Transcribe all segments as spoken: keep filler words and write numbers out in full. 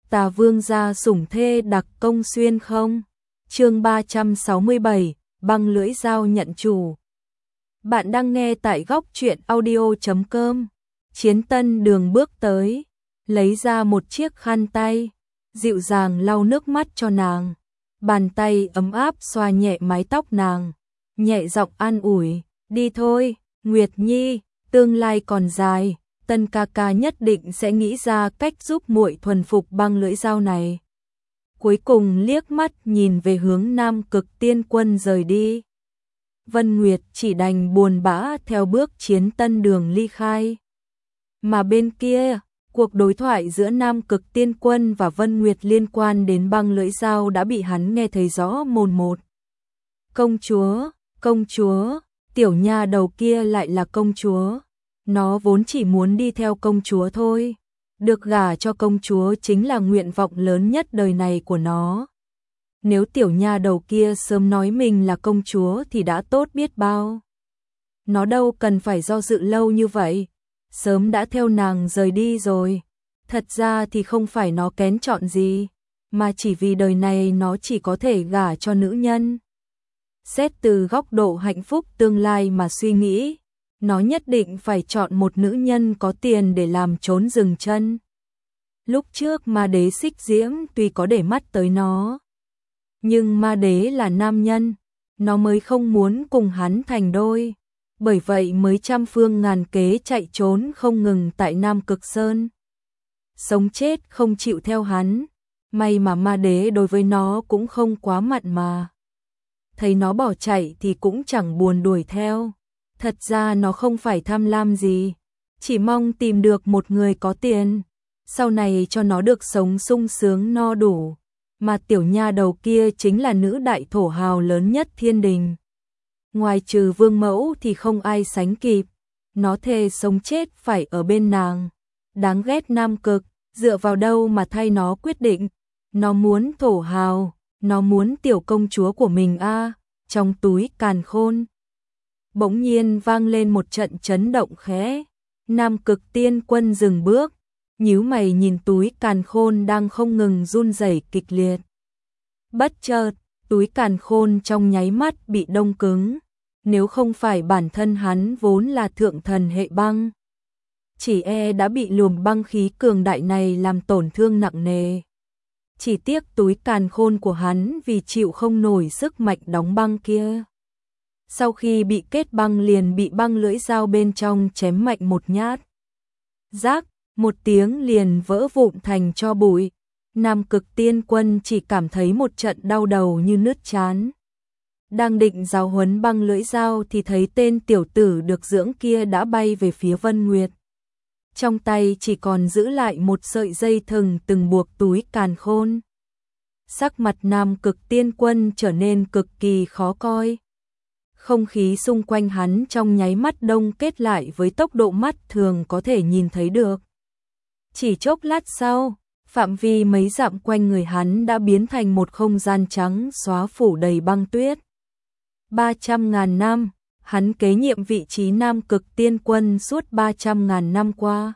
Tà Vương gia sủng thê đặc công xuyên không? Chương ba trăm sáu mươi bảy, băng lưỡi dao nhận chủ. Bạn đang nghe tại góc truyện audio chấm com. Chiến Tân Đường bước tới, lấy ra một chiếc khăn tay, dịu dàng lau nước mắt cho nàng. Bàn tay ấm áp xoa nhẹ mái tóc nàng, nhẹ giọng an ủi, "Đi thôi, Nguyệt Nhi, tương lai còn dài, Tân ca ca nhất định sẽ nghĩ ra cách giúp muội thuần phục băng lưỡi dao này." Cuối cùng liếc mắt nhìn về hướng Nam Cực Tiên Quân rời đi. Vân Nguyệt chỉ đành buồn bã theo bước Chiến Tân Đường ly khai. Mà bên kia, cuộc đối thoại giữa Nam Cực Tiên Quân và Vân Nguyệt liên quan đến băng lưỡi dao đã bị hắn nghe thấy rõ mồn một. Công chúa, công chúa, tiểu nha đầu kia lại là công chúa. Nó vốn chỉ muốn đi theo công chúa thôi. Được gả cho công chúa chính là nguyện vọng lớn nhất đời này của nó. Nếu tiểu nha đầu kia sớm nói mình là công chúa thì đã tốt biết bao. Nó đâu cần phải do dự lâu như vậy, sớm đã theo nàng rời đi rồi. Thật ra thì không phải nó kén chọn gì, mà chỉ vì đời này nó chỉ có thể gả cho nữ nhân. Xét từ góc độ hạnh phúc tương lai mà suy nghĩ, nó nhất định phải chọn một nữ nhân có tiền để làm trốn dừng chân. Lúc trước Ma Đế Xích Diễm tuy có để mắt tới nó, nhưng Ma Đế là nam nhân, nó mới không muốn cùng hắn thành đôi. Bởi vậy mới trăm phương ngàn kế chạy trốn không ngừng tại Nam Cực Sơn. Sống chết không chịu theo hắn, may mà Ma Đế đối với nó cũng không quá mặn mà. Thấy nó bỏ chạy thì cũng chẳng buồn đuổi theo. Thật ra nó không phải tham lam gì, chỉ mong tìm được một người có tiền, sau này cho nó được sống sung sướng no đủ. Mà tiểu nha đầu kia chính là nữ đại thổ hào lớn nhất thiên đình. Ngoài trừ vương mẫu thì không ai sánh kịp, nó thề sống chết phải ở bên nàng. Đáng ghét Nam Cực, dựa vào đâu mà thay nó quyết định. Nó muốn thổ hào, nó muốn tiểu công chúa của mình a. À, trong túi càn khôn bỗng nhiên vang lên một trận chấn động khẽ. Nam Cực Tiên Quân dừng bước, nhíu mày nhìn túi càn khôn đang không ngừng run rẩy kịch liệt. Bất chợt, túi càn khôn trong nháy mắt bị đông cứng. Nếu không phải bản thân hắn vốn là thượng thần hệ băng, chỉ e đã bị luồng băng khí cường đại này làm tổn thương nặng nề. Chỉ tiếc túi càn khôn của hắn vì chịu không nổi sức mạnh đóng băng kia. Sau khi bị kết băng liền bị băng lưỡi dao bên trong chém mạnh một nhát. Rác, một tiếng liền vỡ vụn thành tro bụi. Nam Cực Tiên Quân chỉ cảm thấy một trận đau đầu như nứt trán. Đang định giáo huấn băng lưỡi dao thì thấy tên tiểu tử được dưỡng kia đã bay về phía Vân Nguyệt. Trong tay chỉ còn giữ lại một sợi dây thừng từng buộc túi càn khôn. Sắc mặt Nam Cực Tiên Quân trở nên cực kỳ khó coi. Không khí xung quanh hắn trong nháy mắt đông kết lại với tốc độ mắt thường có thể nhìn thấy được. Chỉ chốc lát sau, phạm vi mấy dặm quanh người hắn đã biến thành một không gian trắng xóa phủ đầy băng tuyết. ba trăm ngàn năm, hắn kế nhiệm vị trí Nam Cực Tiên Quân suốt ba trăm ngàn năm qua.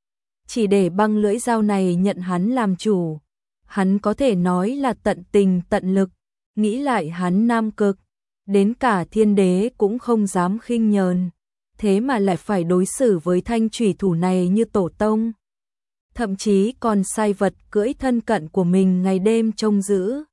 Chỉ để băng lưỡi dao này nhận hắn làm chủ, hắn có thể nói là tận tình tận lực. Nghĩ lại hắn Nam Cực, đến cả thiên đế cũng không dám khinh nhờn, thế mà lại phải đối xử với thanh chủy thủ này như tổ tông. Thậm chí còn sai vật cưỡi thân cận của mình ngày đêm trông giữ.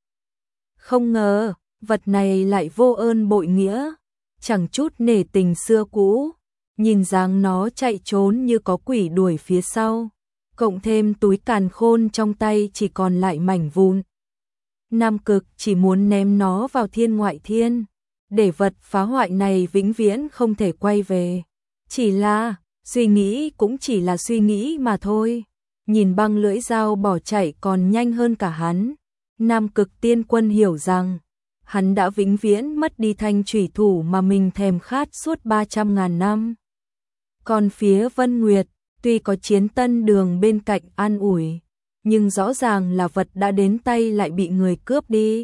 Không ngờ, vật này lại vô ơn bội nghĩa, chẳng chút nể tình xưa cũ. Nhìn dáng nó chạy trốn như có quỷ đuổi phía sau, cộng thêm túi càn khôn trong tay chỉ còn lại mảnh vụn. Nam Cực chỉ muốn ném nó vào thiên ngoại thiên, để vật phá hoại này vĩnh viễn không thể quay về. Chỉ là, suy nghĩ cũng chỉ là suy nghĩ mà thôi. Nhìn băng lưỡi dao bỏ chạy còn nhanh hơn cả hắn, Nam Cực Tiên Quân hiểu rằng hắn đã vĩnh viễn mất đi thanh chủy thủ mà mình thèm khát suốt ba trăm ngàn năm. Còn phía Vân Nguyệt, tuy có Chiến Tân Đường bên cạnh an ủi, nhưng rõ ràng là vật đã đến tay lại bị người cướp đi.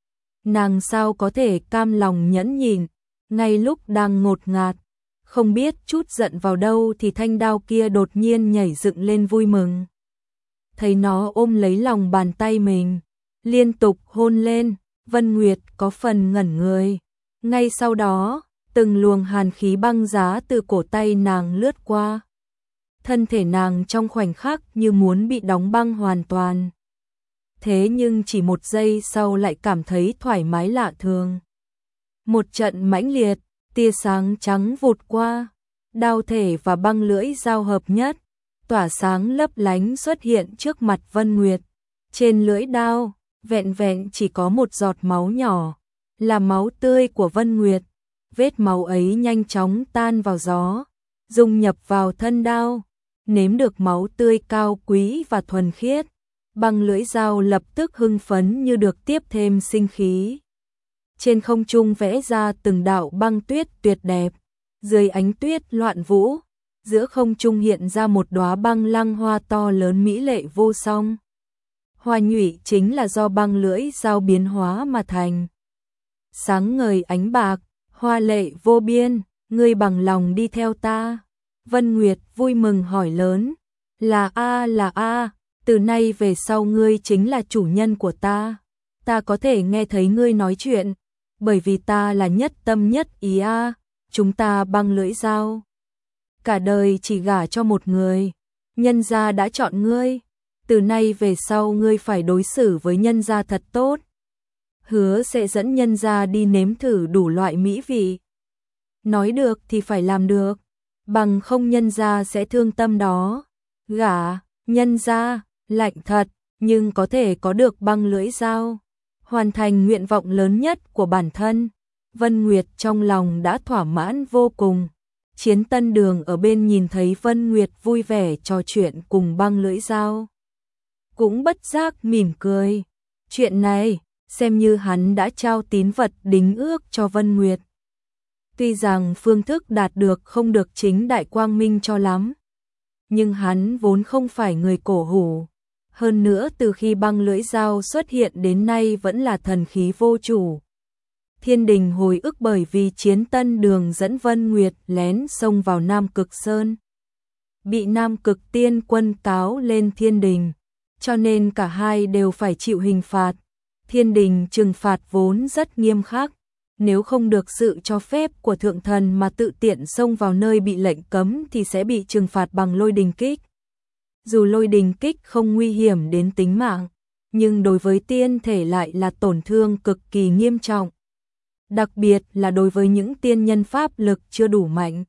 Nàng sao có thể cam lòng nhẫn nhịn, ngay lúc đang ngột ngạt, không biết chút giận vào đâu thì thanh đao kia đột nhiên nhảy dựng lên vui mừng. thấy nó ôm lấy lòng bàn tay mình, liên tục hôn lên, Vân Nguyệt có phần ngẩn người. Ngay sau đó, từng luồng hàn khí băng giá từ cổ tay nàng lướt qua. Thân thể nàng trong khoảnh khắc như muốn bị đóng băng hoàn toàn. Thế nhưng chỉ một giây sau lại cảm thấy thoải mái lạ thường. Một trận mãnh liệt, tia sáng trắng vụt qua, đao thể và băng lưỡi giao hợp nhất, tỏa sáng lấp lánh xuất hiện trước mặt Vân Nguyệt. Trên lưỡi đao, vẹn vẹn chỉ có một giọt máu nhỏ, là máu tươi của Vân Nguyệt. Vết máu ấy nhanh chóng tan vào gió, dung nhập vào thân đao, nếm được máu tươi cao quý và thuần khiết. Băng lưỡi dao lập tức hưng phấn như được tiếp thêm sinh khí. Trên không trung vẽ ra từng đạo băng tuyết tuyệt đẹp, dưới ánh tuyết loạn vũ, giữa không trung hiện ra một đóa băng lăng hoa to lớn mỹ lệ vô song. Hoa nhụy chính là do băng lưỡi dao biến hóa mà thành. Sáng ngời ánh bạc, hoa lệ vô biên, ngươi bằng lòng đi theo ta. Vân Nguyệt vui mừng hỏi lớn, là a là a, từ nay về sau ngươi chính là chủ nhân của ta. Ta có thể nghe thấy ngươi nói chuyện, bởi vì ta là nhất tâm nhất ý a, chúng ta băng lưỡi dao. Cả đời chỉ gả cho một người, nhân gia đã chọn ngươi, từ nay về sau ngươi phải đối xử với nhân gia thật tốt. Hứa sẽ dẫn nhân gia đi nếm thử đủ loại mỹ vị. Nói được thì phải làm được, bằng không nhân gia sẽ thương tâm đó. Gả, nhân gia, lạnh thật, nhưng có thể có được băng lưỡi dao, hoàn thành nguyện vọng lớn nhất của bản thân. Vân Nguyệt trong lòng đã thỏa mãn vô cùng. Chiến Tân Đường ở bên nhìn thấy Vân Nguyệt vui vẻ trò chuyện cùng băng lưỡi dao, cũng bất giác mỉm cười. Chuyện này, xem như hắn đã trao tín vật đính ước cho Vân Nguyệt. Tuy rằng phương thức đạt được không được chính đại quang minh cho lắm, nhưng hắn vốn không phải người cổ hủ. Hơn nữa từ khi băng lưỡi dao xuất hiện đến nay vẫn là thần khí vô chủ. Thiên đình hồi ức bởi vì Chiến Tân Đường dẫn Vân Nguyệt lén xông vào Nam Cực Sơn, bị Nam Cực Tiên Quân cáo lên thiên đình, cho nên cả hai đều phải chịu hình phạt. Thiên đình trừng phạt vốn rất nghiêm khắc, nếu không được sự cho phép của thượng thần mà tự tiện xông vào nơi bị lệnh cấm thì sẽ bị trừng phạt bằng lôi đình kích. Dù lôi đình kích không nguy hiểm đến tính mạng, nhưng đối với tiên thể lại là tổn thương cực kỳ nghiêm trọng. Đặc biệt là đối với những tiên nhân pháp lực chưa đủ mạnh.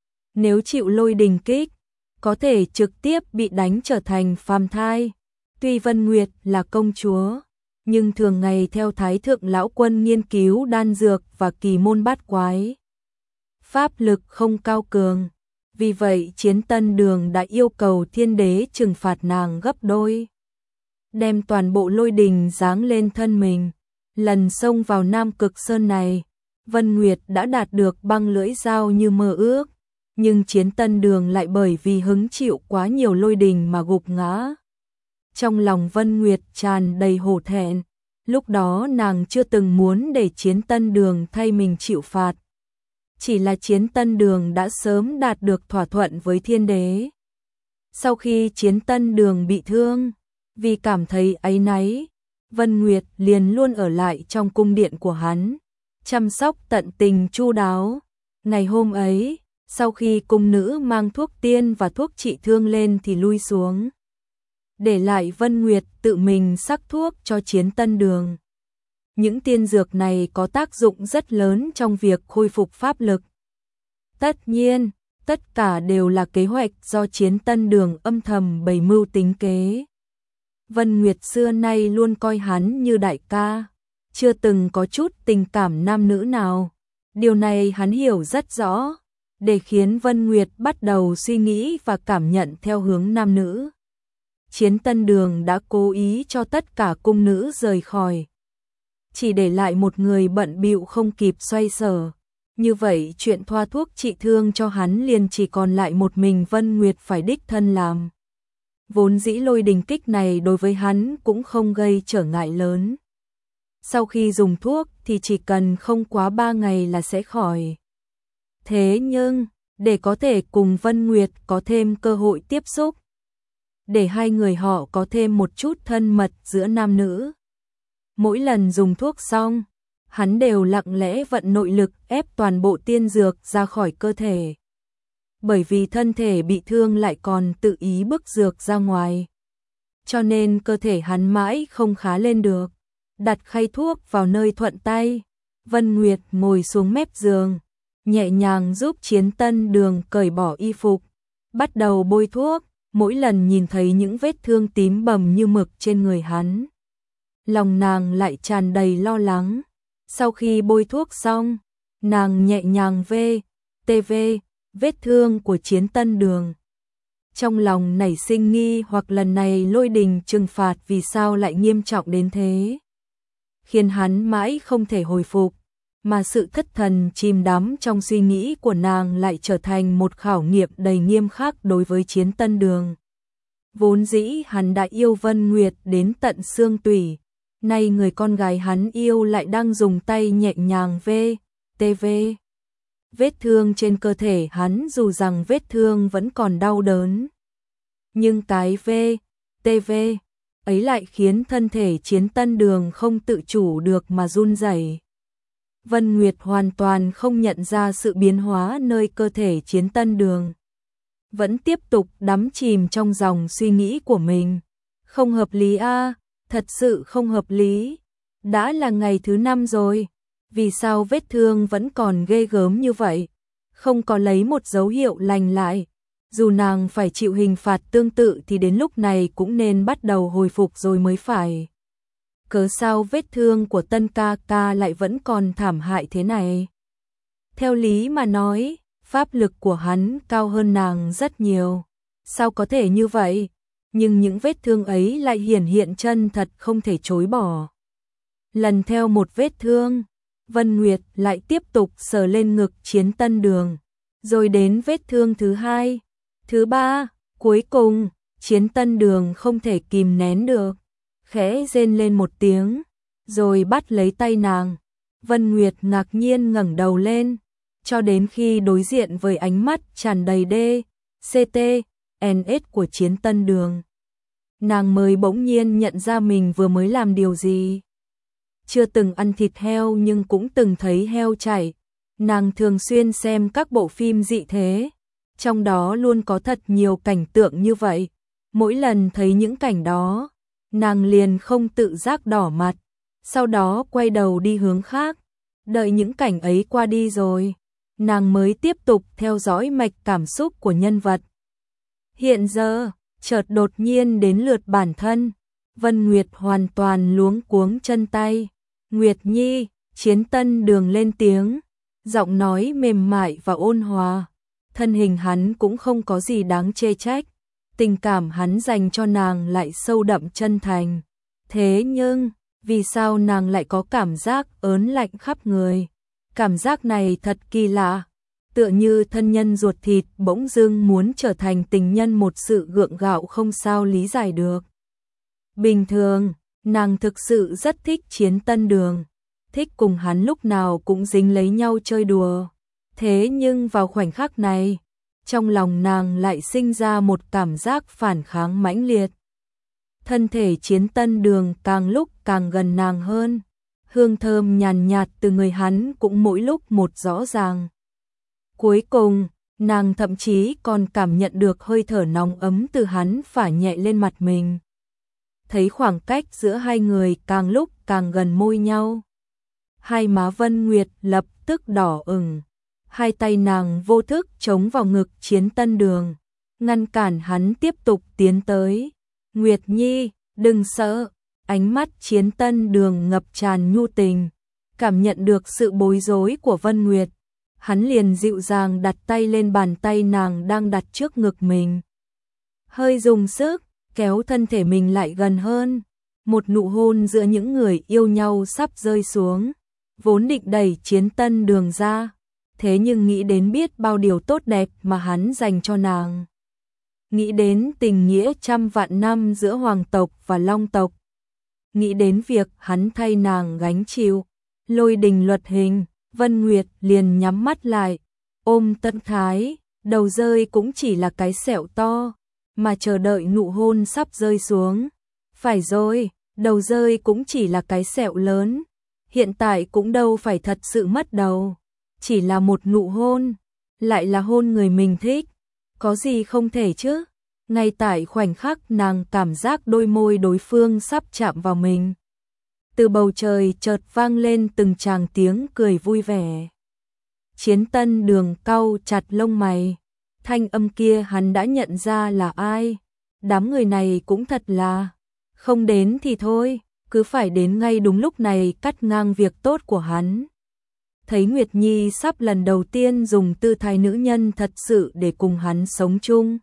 Nếu chịu lôi đình kích, có thể trực tiếp bị đánh trở thành phàm thai. Tuy Vân Nguyệt là công chúa, nhưng thường ngày theo Thái Thượng Lão Quân nghiên cứu đan dược và kỳ môn bát quái. Pháp lực không cao cường, vì vậy Chiến Tân Đường đã yêu cầu thiên đế trừng phạt nàng gấp đôi. Đem toàn bộ lôi đình giáng lên thân mình. Lần xông vào Nam Cực Sơn này, Vân Nguyệt đã đạt được băng lưỡi dao như mơ ước, nhưng Chiến Tân Đường lại bởi vì hứng chịu quá nhiều lôi đình mà gục ngã. Trong lòng Vân Nguyệt tràn đầy hổ thẹn, lúc đó nàng chưa từng muốn để Chiến Tân Đường thay mình chịu phạt. Chỉ là Chiến Tân Đường đã sớm đạt được thỏa thuận với thiên đế. Sau khi Chiến Tân Đường bị thương, vì cảm thấy áy náy, Vân Nguyệt liền luôn ở lại trong cung điện của hắn, chăm sóc tận tình chu đáo. Ngày hôm ấy, sau khi cung nữ mang thuốc tiên và thuốc trị thương lên thì lui xuống, để lại Vân Nguyệt tự mình sắc thuốc cho Chiến Tân Đường. Những tiên dược này có tác dụng rất lớn trong việc khôi phục pháp lực. Tất nhiên, tất cả đều là kế hoạch do Chiến Tân Đường âm thầm bày mưu tính kế. Vân Nguyệt xưa nay luôn coi hắn như đại ca, chưa từng có chút tình cảm nam nữ nào. Điều này hắn hiểu rất rõ, để khiến Vân Nguyệt bắt đầu suy nghĩ và cảm nhận theo hướng nam nữ. Chiến Tân Đường đã cố ý cho tất cả cung nữ rời khỏi, chỉ để lại một người bận bịu không kịp xoay sở. Như vậy chuyện thoa thuốc trị thương cho hắn liền chỉ còn lại một mình Vân Nguyệt phải đích thân làm. Vốn dĩ lôi đình kích này đối với hắn cũng không gây trở ngại lớn. Sau khi dùng thuốc thì chỉ cần không quá ba ngày là sẽ khỏi. Thế nhưng, để có thể cùng Vân Nguyệt có thêm cơ hội tiếp xúc, để hai người họ có thêm một chút thân mật giữa nam nữ. Mỗi lần dùng thuốc xong, hắn đều lặng lẽ vận nội lực ép toàn bộ tiên dược ra khỏi cơ thể. Bởi vì thân thể bị thương lại còn tự ý bức dược ra ngoài. Cho nên cơ thể hắn mãi không khá lên được. Đặt khay thuốc vào nơi thuận tay, Vân Nguyệt ngồi xuống mép giường, nhẹ nhàng giúp Chiến Tân Đường cởi bỏ y phục, bắt đầu bôi thuốc. Mỗi lần nhìn thấy những vết thương tím bầm như mực trên người hắn, lòng nàng lại tràn đầy lo lắng. Sau khi bôi thuốc xong, nàng nhẹ nhàng vê, tê vê, vết thương của Chiến Tân Đường. Trong lòng nảy sinh nghi hoặc lần này lôi đình trừng phạt vì sao lại nghiêm trọng đến thế, khiến hắn mãi không thể hồi phục, mà sự thất thần chìm đắm trong suy nghĩ của nàng lại trở thành một khảo nghiệm đầy nghiêm khắc đối với Chiến Tân Đường. Vốn dĩ hắn đã yêu Vân Nguyệt đến tận xương tủy, nay người con gái hắn yêu lại đang dùng tay nhẹ nhàng vê, tê vê. Vết thương trên cơ thể hắn dù rằng vết thương vẫn còn đau đớn, nhưng cái vê, tê vê ấy lại khiến thân thể Chiến Tân Đường không tự chủ được mà run rẩy. Vân Nguyệt hoàn toàn không nhận ra sự biến hóa nơi cơ thể Chiến Tân Đường, vẫn tiếp tục đắm chìm trong dòng suy nghĩ của mình. Không hợp lý a, à, thật sự không hợp lý. Đã là ngày thứ năm rồi, vì sao vết thương vẫn còn ghê gớm như vậy, không có lấy một dấu hiệu lành lại. Dù nàng phải chịu hình phạt tương tự thì đến lúc này cũng nên bắt đầu hồi phục rồi mới phải. Cớ sao vết thương của Tân ca ca lại vẫn còn thảm hại thế này? Theo lý mà nói, pháp lực của hắn cao hơn nàng rất nhiều. Sao có thể như vậy? Nhưng những vết thương ấy lại hiển hiện chân thật không thể chối bỏ. Lần theo một vết thương, Vân Nguyệt lại tiếp tục sờ lên ngực Chiến Tân Đường. Rồi đến vết thương thứ hai, thứ ba, cuối cùng, Chiến Tân Đường không thể kìm nén được, khẽ rên lên một tiếng, rồi bắt lấy tay nàng. Vân Nguyệt ngạc nhiên ngẩng đầu lên, cho đến khi đối diện với ánh mắt tràn đầy đê, xê tê, en ét của Chiến Tân Đường, nàng mới bỗng nhiên nhận ra mình vừa mới làm điều gì. Chưa từng ăn thịt heo nhưng cũng từng thấy heo chảy. Nàng thường xuyên xem các bộ phim dị thế, trong đó luôn có thật nhiều cảnh tượng như vậy. Mỗi lần thấy những cảnh đó, nàng liền không tự giác đỏ mặt, sau đó quay đầu đi hướng khác. Đợi những cảnh ấy qua đi rồi, nàng mới tiếp tục theo dõi mạch cảm xúc của nhân vật. Hiện giờ, chợt đột nhiên đến lượt bản thân, Vân Nguyệt hoàn toàn luống cuống chân tay. Nguyệt Nhi, Chiến Tân Đường lên tiếng, giọng nói mềm mại và ôn hòa. Thân hình hắn cũng không có gì đáng chê trách, tình cảm hắn dành cho nàng lại sâu đậm chân thành. Thế nhưng, vì sao nàng lại có cảm giác ớn lạnh khắp người? Cảm giác này thật kỳ lạ, tựa như thân nhân ruột thịt bỗng dưng muốn trở thành tình nhân, một sự gượng gạo không sao lý giải được. Bình thường, nàng thực sự rất thích Chiến Tân Đường, thích cùng hắn lúc nào cũng dính lấy nhau chơi đùa. Thế nhưng vào khoảnh khắc này, trong lòng nàng lại sinh ra một cảm giác phản kháng mãnh liệt. Thân thể Chiến Tân Đường càng lúc càng gần nàng hơn, hương thơm nhàn nhạt từ người hắn cũng mỗi lúc một rõ ràng. Cuối cùng, nàng thậm chí còn cảm nhận được hơi thở nóng ấm từ hắn phả nhẹ lên mặt mình. Thấy khoảng cách giữa hai người càng lúc càng gần môi nhau. Hai má Vân Nguyệt lập tức đỏ ửng, hai tay nàng vô thức chống vào ngực Chiến Tân Đường, ngăn cản hắn tiếp tục tiến tới. Nguyệt Nhi, đừng sợ. Ánh mắt Chiến Tân Đường ngập tràn nhu tình, cảm nhận được sự bối rối của Vân Nguyệt, hắn liền dịu dàng đặt tay lên bàn tay nàng đang đặt trước ngực mình. Hơi dùng sức, kéo thân thể mình lại gần hơn. Một nụ hôn giữa những người yêu nhau sắp rơi xuống, vốn định đẩy Chiến Tân Đường ra, thế nhưng nghĩ đến biết bao điều tốt đẹp mà hắn dành cho nàng. Nghĩ đến tình nghĩa trăm vạn năm giữa hoàng tộc và long tộc. Nghĩ đến việc hắn thay nàng gánh chịu lôi đình luật hình, Vân Nguyệt liền nhắm mắt lại, ôm Tân Thái, đầu rơi cũng chỉ là cái sẹo to, mà chờ đợi nụ hôn sắp rơi xuống. Phải rồi, đầu rơi cũng chỉ là cái sẹo lớn, hiện tại cũng đâu phải thật sự mất đầu, chỉ là một nụ hôn, lại là hôn người mình thích, có gì không thể chứ. Ngay tại khoảnh khắc nàng cảm giác đôi môi đối phương sắp chạm vào mình, từ bầu trời chợt vang lên từng tràng tiếng cười vui vẻ. Chiến Tân Đường cau chặt lông mày, thanh âm kia hắn đã nhận ra là ai, đám người này cũng thật là, không đến thì thôi, cứ phải đến ngay đúng lúc này cắt ngang việc tốt của hắn. Thấy Nguyệt Nhi sắp lần đầu tiên dùng tư thái nữ nhân thật sự để cùng hắn sống chung,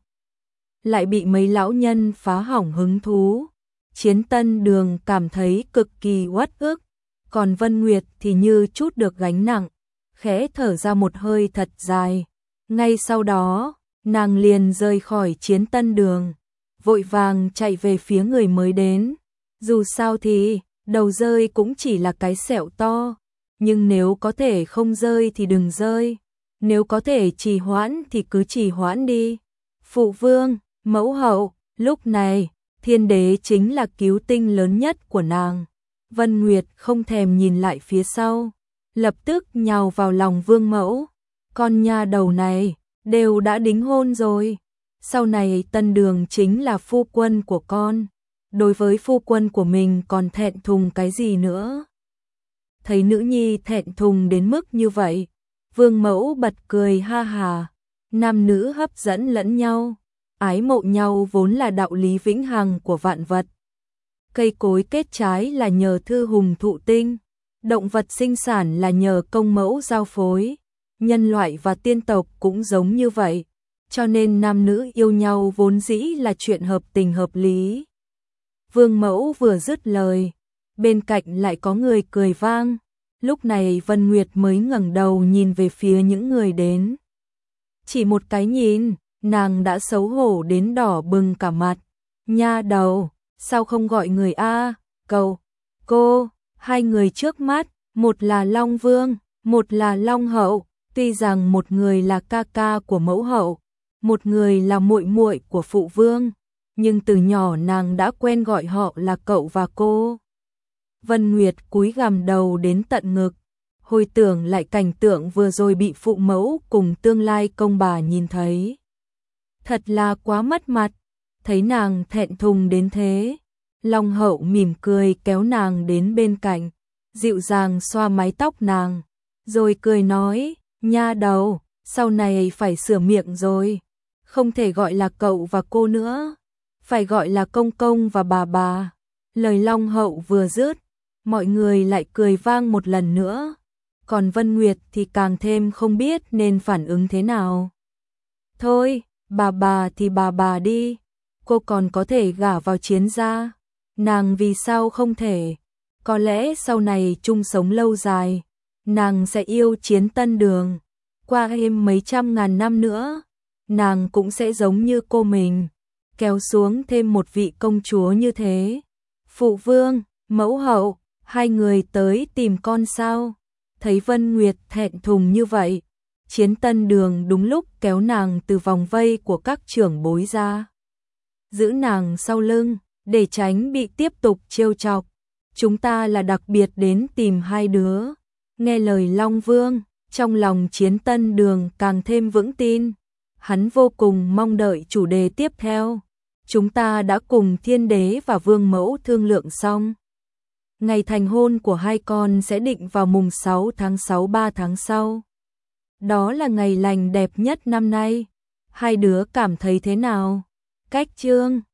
lại bị mấy lão nhân phá hỏng hứng thú. Chiến Tân Đường cảm thấy cực kỳ uất ức, còn Vân Nguyệt thì như chút được gánh nặng, khẽ thở ra một hơi thật dài. Ngay sau đó, nàng liền rời khỏi Chiến Tân Đường, vội vàng chạy về phía người mới đến. Dù sao thì, đầu rơi cũng chỉ là cái sẹo to, nhưng nếu có thể không rơi thì đừng rơi, nếu có thể trì hoãn thì cứ trì hoãn đi. Phụ vương, mẫu hậu, lúc này, Thiên Đế chính là cứu tinh lớn nhất của nàng. Vân Nguyệt không thèm nhìn lại phía sau, lập tức nhào vào lòng vương mẫu. Con nha đầu này, đều đã đính hôn rồi, sau này Tân Đường chính là phu quân của con, đối với phu quân của mình còn thẹn thùng cái gì nữa. Thấy nữ nhi thẹn thùng đến mức như vậy, vương mẫu bật cười ha hà. Nam nữ hấp dẫn lẫn nhau, ái mộ nhau vốn là đạo lý vĩnh hằng của vạn vật. Cây cối kết trái là nhờ thư hùng thụ tinh, động vật sinh sản là nhờ công mẫu giao phối, nhân loại và tiên tộc cũng giống như vậy, cho nên nam nữ yêu nhau vốn dĩ là chuyện hợp tình hợp lý. Vương mẫu vừa dứt lời, bên cạnh lại có người cười vang. Lúc này Vân Nguyệt mới ngẩng đầu nhìn về phía những người đến. Chỉ một cái nhìn, nàng đã xấu hổ đến đỏ bừng cả mặt. Nha đầu, sao không gọi người a? Cậu, cô, hai người trước mắt, một là Long Vương, một là Long Hậu, tuy rằng một người là ca ca của mẫu hậu, một người là muội muội của phụ vương, nhưng từ nhỏ nàng đã quen gọi họ là cậu và cô. Vân Nguyệt cúi gằm đầu đến tận ngực, hồi tưởng lại cảnh tượng vừa rồi bị phụ mẫu cùng tương lai công bà nhìn thấy. Thật là quá mất mặt, thấy nàng thẹn thùng đến thế. Long Hậu mỉm cười kéo nàng đến bên cạnh, dịu dàng xoa mái tóc nàng, rồi cười nói, nha đầu, sau này phải sửa miệng rồi, không thể gọi là cậu và cô nữa, phải gọi là công công và bà bà. Lời Long Hậu vừa dứt, mọi người lại cười vang một lần nữa, còn Vân Nguyệt thì càng thêm không biết nên phản ứng thế nào. Thôi, bà bà thì bà bà đi, cô còn có thể gả vào Chiến gia, nàng vì sao không thể? Có lẽ sau này chung sống lâu dài, nàng sẽ yêu Chiến Tân Đường, qua thêm mấy trăm ngàn năm nữa, nàng cũng sẽ giống như cô mình, kéo xuống thêm một vị công chúa như thế. Phụ vương, mẫu hậu, hai người tới tìm con sao? Thấy Vân Nguyệt thẹn thùng như vậy, Chiến Tân Đường đúng lúc kéo nàng từ vòng vây của các trưởng bối ra, giữ nàng sau lưng, để tránh bị tiếp tục trêu chọc. Chúng ta là đặc biệt đến tìm hai đứa. Nghe lời Long Vương, trong lòng Chiến Tân Đường càng thêm vững tin. Hắn vô cùng mong đợi chủ đề tiếp theo. Chúng ta đã cùng Thiên Đế và Vương Mẫu thương lượng xong. Ngày thành hôn của hai con sẽ định vào mùng sáu tháng sáu ba tháng sau. Đó là ngày lành đẹp nhất năm nay. Hai đứa cảm thấy thế nào? Cách chương